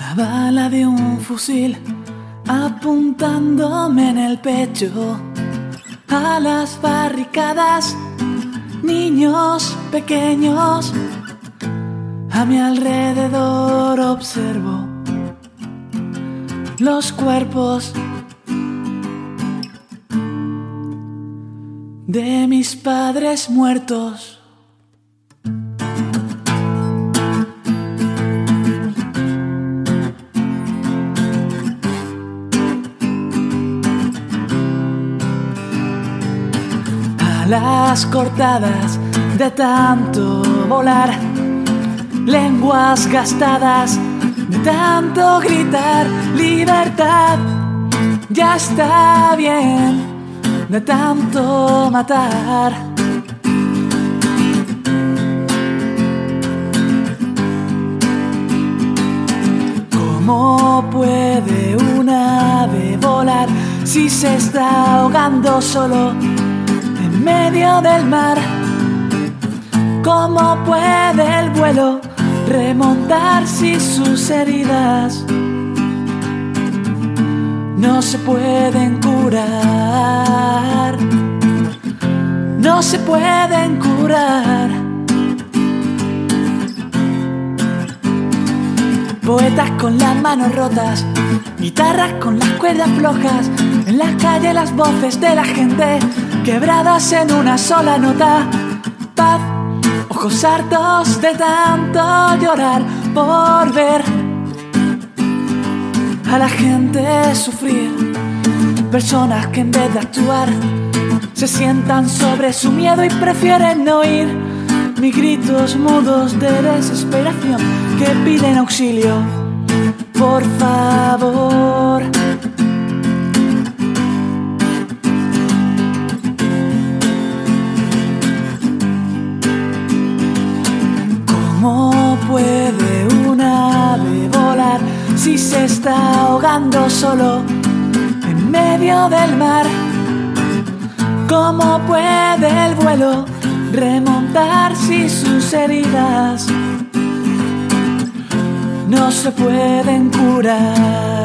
La bala de un fusil apuntándome en el pecho. A las barricadas, niños pequeños. A mi alrededor observo los cuerpos de mis padres muertos. Las cortadas de tanto volar, lenguas gastadas de tanto gritar, libertad, ya está bien, de tanto matar. ¿Cómo puede un ave volar si se está ahogando solo en medio del mar? ¿Cómo puede el vuelo remontar si sus heridas no se pueden curar? No se pueden curar. Poetas con las manos rotas, guitarras con las cuerdas flojas, en la calle las voces de la gente quebradas en una sola nota. Paz, ojos hartos de tanto llorar por ver a la gente sufrir. Personas que en vez de actuar se sientan sobre su miedo y prefieren no oír mis gritos mudos de desesperación que piden auxilio. Por favor. ¿Cómo puede un ave volar si se está ahogando solo en medio del mar? ¿Cómo puede el vuelo remontar si sus heridas no se pueden curar?